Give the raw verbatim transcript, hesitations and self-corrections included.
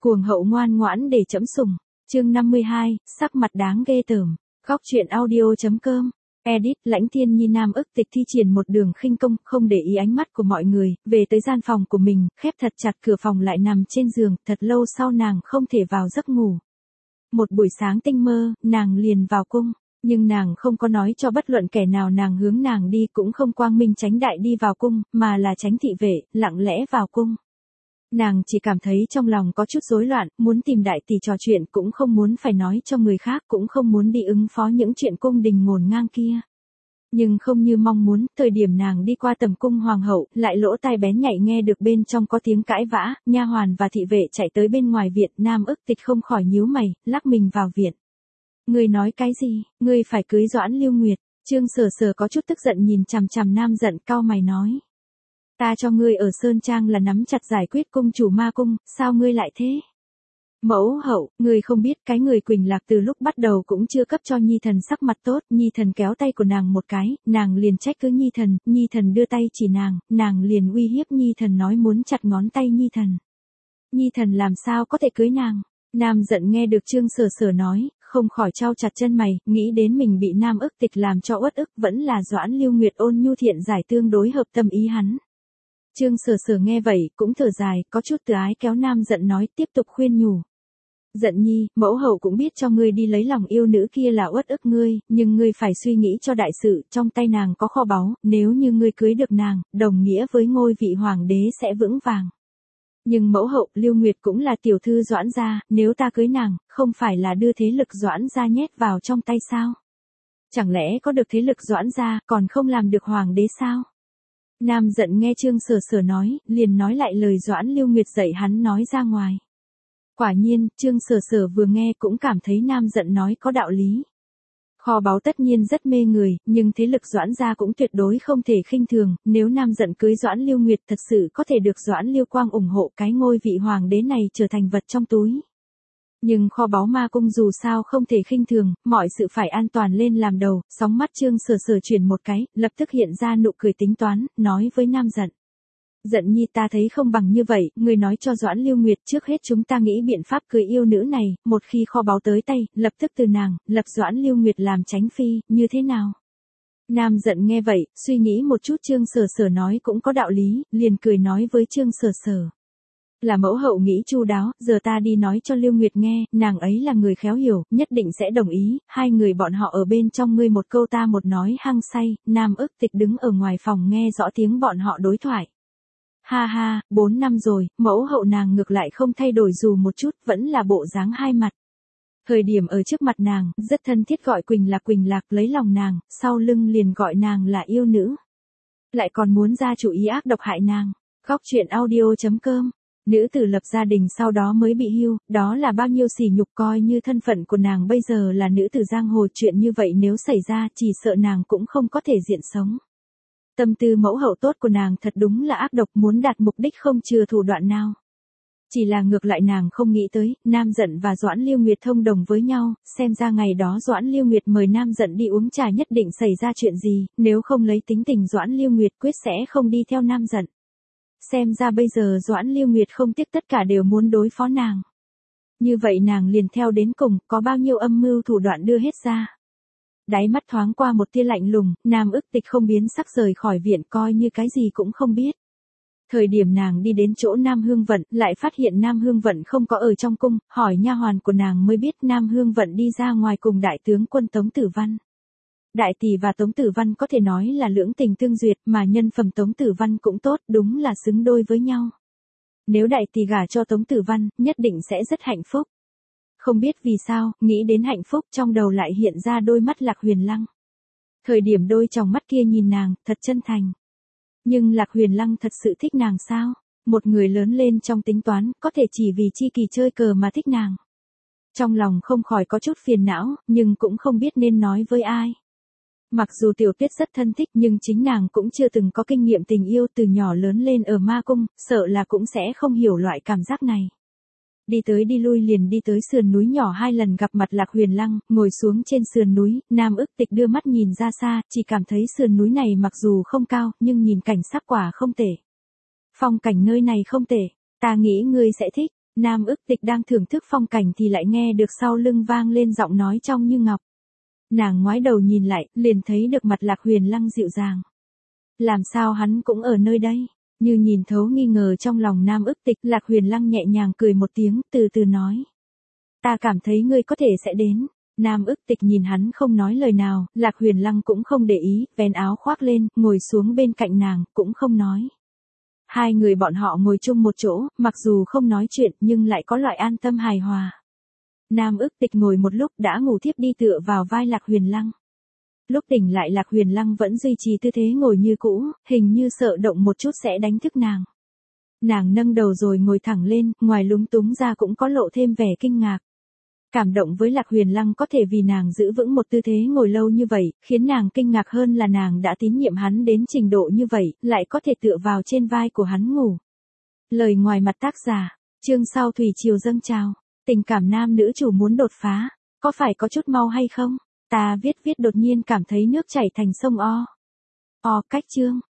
Cuồng hậu ngoan ngoãn để trẫm sủng. Chương năm mươi hai, sắc mặt đáng ghê tởm. Góc truyện audio.com. Edit, Lãnh Thiên Nhi Nam ức tịch thi triển một đường khinh công, không để ý ánh mắt của mọi người, về tới gian phòng của mình, khép thật chặt cửa phòng lại nằm trên giường, thật lâu sau nàng không thể vào giấc ngủ. Một buổi sáng tinh mơ, nàng liền vào cung, nhưng nàng không có nói cho bất luận kẻ nào nàng hướng nàng đi, cũng không quang minh chánh đại đi vào cung, mà là tránh thị vệ, lặng lẽ vào cung. Nàng chỉ cảm thấy trong lòng có chút rối loạn, muốn tìm đại tỷ trò chuyện cũng không muốn phải nói cho người khác, cũng không muốn đi ứng phó những chuyện cung đình ngổn ngang kia. Nhưng không như mong muốn, thời điểm nàng đi qua tầm cung hoàng hậu, lại lỗ tai bén nhạy nghe được bên trong có tiếng cãi vã, nha hoàn và thị vệ chạy tới bên ngoài viện, Nam ức tịch không khỏi nhíu mày, lắc mình vào viện. Ngươi nói cái gì, ngươi phải cưới Doãn Lưu Nguyệt? Trương Sở Sở có chút tức giận nhìn chằm chằm Nam giận, cau mày nói. Ta cho ngươi ở Sơn Trang là nắm chặt giải quyết cung chủ ma cung, sao ngươi lại thế? Mẫu hậu, ngươi không biết cái người Quỳnh Lạc từ lúc bắt đầu cũng chưa cấp cho Nhi Thần sắc mặt tốt, Nhi Thần kéo tay của nàng một cái, nàng liền trách cứ Nhi Thần, Nhi Thần đưa tay chỉ nàng, nàng liền uy hiếp Nhi Thần nói muốn chặt ngón tay Nhi Thần. Nhi Thần làm sao có thể cưới nàng? Nam giận nghe được Trương Sở Sở nói, không khỏi trao chặt chân mày, nghĩ đến mình bị Nam ức tịch làm cho uất ức, vẫn là Doãn Lưu Nguyệt ôn nhu thiện giải tương đối hợp tâm ý hắn. Trương Sở Sở nghe vậy, cũng thở dài, có chút từ ái kéo Nam giận nói, tiếp tục khuyên nhủ. Giận nhi, mẫu hậu cũng biết cho ngươi đi lấy lòng yêu nữ kia là uất ức ngươi, nhưng ngươi phải suy nghĩ cho đại sự, trong tay nàng có kho báu, nếu như ngươi cưới được nàng, đồng nghĩa với ngôi vị hoàng đế sẽ vững vàng. Nhưng mẫu hậu, Lưu Nguyệt cũng là tiểu thư Doãn gia, nếu ta cưới nàng, không phải là đưa thế lực Doãn gia nhét vào trong tay sao? Chẳng lẽ có được thế lực Doãn gia, còn không làm được hoàng đế sao? Nam giận nghe Trương Sở Sở nói, liền nói lại lời Doãn Lưu Nguyệt dạy hắn nói ra ngoài. Quả nhiên, Trương Sở Sở vừa nghe cũng cảm thấy Nam giận nói có đạo lý. Kho báu tất nhiên rất mê người, nhưng thế lực Doãn gia cũng tuyệt đối không thể khinh thường, nếu Nam giận cưới Doãn Lưu Nguyệt thật sự có thể được Doãn Lưu Quang ủng hộ, cái ngôi vị hoàng đế này trở thành vật trong túi. Nhưng kho báu ma cung dù sao không thể khinh thường, mọi sự phải an toàn lên làm đầu, sóng mắt Trương Sở Sở chuyển một cái, lập tức hiện ra nụ cười tính toán, nói với Nam giận. Giận nhi, ta thấy không bằng như vậy, ngươi nói cho Doãn Lưu Nguyệt, trước hết chúng ta nghĩ biện pháp cưới yêu nữ này, một khi kho báu tới tay, lập tức từ nàng, lập Doãn Lưu Nguyệt làm chánh phi, như thế nào? Nam giận nghe vậy, suy nghĩ một chút Trương Sở Sở nói cũng có đạo lý, liền cười nói với Trương Sở Sở. Là mẫu hậu nghĩ chu đáo, giờ ta đi nói cho Lưu Nguyệt nghe, nàng ấy là người khéo hiểu, nhất định sẽ đồng ý, hai người bọn họ ở bên trong ngươi một câu ta một nói hăng say, Nam ức tịch đứng ở ngoài phòng nghe rõ tiếng bọn họ đối thoại. Ha ha, bốn năm rồi, mẫu hậu nàng ngược lại không thay đổi dù một chút, vẫn là bộ dáng hai mặt. Thời điểm ở trước mặt nàng, rất thân thiết gọi Quỳnh Lạc Quỳnh Lạc lấy lòng nàng, sau lưng liền gọi nàng là yêu nữ. Lại còn muốn ra chủ ý ác độc hại nàng. Góc truyện audio.com. Nữ tử lập gia đình sau đó mới bị hưu, đó là bao nhiêu sỉ nhục, coi như thân phận của nàng bây giờ là nữ tử giang hồ, chuyện như vậy nếu xảy ra chỉ sợ nàng cũng không có thể diện sống. Tâm tư mẫu hậu tốt của nàng thật đúng là ác độc, muốn đạt mục đích không chừa thủ đoạn nào. Chỉ là ngược lại nàng không nghĩ tới, Nam giận và Doãn Lưu Nguyệt thông đồng với nhau, xem ra ngày đó Doãn Lưu Nguyệt mời Nam giận đi uống trà nhất định xảy ra chuyện gì, nếu không lấy tính tình Doãn Lưu Nguyệt quyết sẽ không đi theo Nam giận. Xem ra bây giờ Doãn Lưu Nguyệt không tiếc tất cả đều muốn đối phó nàng. Như vậy nàng liền theo đến cùng, có bao nhiêu âm mưu thủ đoạn đưa hết ra. Đáy mắt thoáng qua một tia lạnh lùng, Nam ức tịch không biến sắc rời khỏi viện, coi như cái gì cũng không biết. Thời điểm nàng đi đến chỗ Nam Hương Vận, lại phát hiện Nam Hương Vận không có ở trong cung, hỏi nha hoàn của nàng mới biết Nam Hương Vận đi ra ngoài cùng đại tướng quân Tống Tử Văn. Đại tỷ và Tống Tử Văn có thể nói là lưỡng tình tương duyệt, mà nhân phẩm Tống Tử Văn cũng tốt, đúng là xứng đôi với nhau. Nếu đại tỷ gả cho Tống Tử Văn, nhất định sẽ rất hạnh phúc. Không biết vì sao, nghĩ đến hạnh phúc trong đầu lại hiện ra đôi mắt Lạc Huyền Lăng. Thời điểm đôi tròng mắt kia nhìn nàng, thật chân thành. Nhưng Lạc Huyền Lăng thật sự thích nàng sao? Một người lớn lên trong tính toán, có thể chỉ vì chi kỳ chơi cờ mà thích nàng. Trong lòng không khỏi có chút phiền não, nhưng cũng không biết nên nói với ai. Mặc dù Tiểu Tuyết rất thân thích nhưng chính nàng cũng chưa từng có kinh nghiệm tình yêu, từ nhỏ lớn lên ở ma cung, sợ là cũng sẽ không hiểu loại cảm giác này. Đi tới đi lui liền đi tới sườn núi nhỏ, hai lần gặp mặt Lạc Huyền Lăng, ngồi xuống trên sườn núi, Nam ức tịch đưa mắt nhìn ra xa, chỉ cảm thấy sườn núi này mặc dù không cao, nhưng nhìn cảnh sắc quả không tệ. Phong cảnh nơi này không tệ, ta nghĩ ngươi sẽ thích. Nam ức tịch đang thưởng thức phong cảnh thì lại nghe được sau lưng vang lên giọng nói trong như ngọc. Nàng ngoái đầu nhìn lại, liền thấy được mặt Lạc Huyền Lăng dịu dàng. Làm sao hắn cũng ở nơi đây? Như nhìn thấu nghi ngờ trong lòng Nam ức tịch, Lạc Huyền Lăng nhẹ nhàng cười một tiếng, từ từ nói. Ta cảm thấy ngươi có thể sẽ đến. Nam ức tịch nhìn hắn không nói lời nào, Lạc Huyền Lăng cũng không để ý, vén áo khoác lên, ngồi xuống bên cạnh nàng, cũng không nói. Hai người bọn họ ngồi chung một chỗ, mặc dù không nói chuyện nhưng lại có loại an tâm hài hòa. Nam ức tịch ngồi một lúc đã ngủ thiếp đi tựa vào vai Lạc Huyền Lăng. Lúc tỉnh lại Lạc Huyền Lăng vẫn duy trì tư thế ngồi như cũ, hình như sợ động một chút sẽ đánh thức nàng. Nàng nâng đầu rồi ngồi thẳng lên, ngoài lúng túng ra cũng có lộ thêm vẻ kinh ngạc. Cảm động với Lạc Huyền Lăng có thể vì nàng giữ vững một tư thế ngồi lâu như vậy, khiến nàng kinh ngạc hơn là nàng đã tín nhiệm hắn đến trình độ như vậy, lại có thể tựa vào trên vai của hắn ngủ. Lời ngoài mặt tác giả, chương sau thủy triều dâng trào, tình cảm nam nữ chủ muốn đột phá, có phải có chút mau hay không? Ta viết viết đột nhiên cảm thấy nước chảy thành sông O. O cách chương.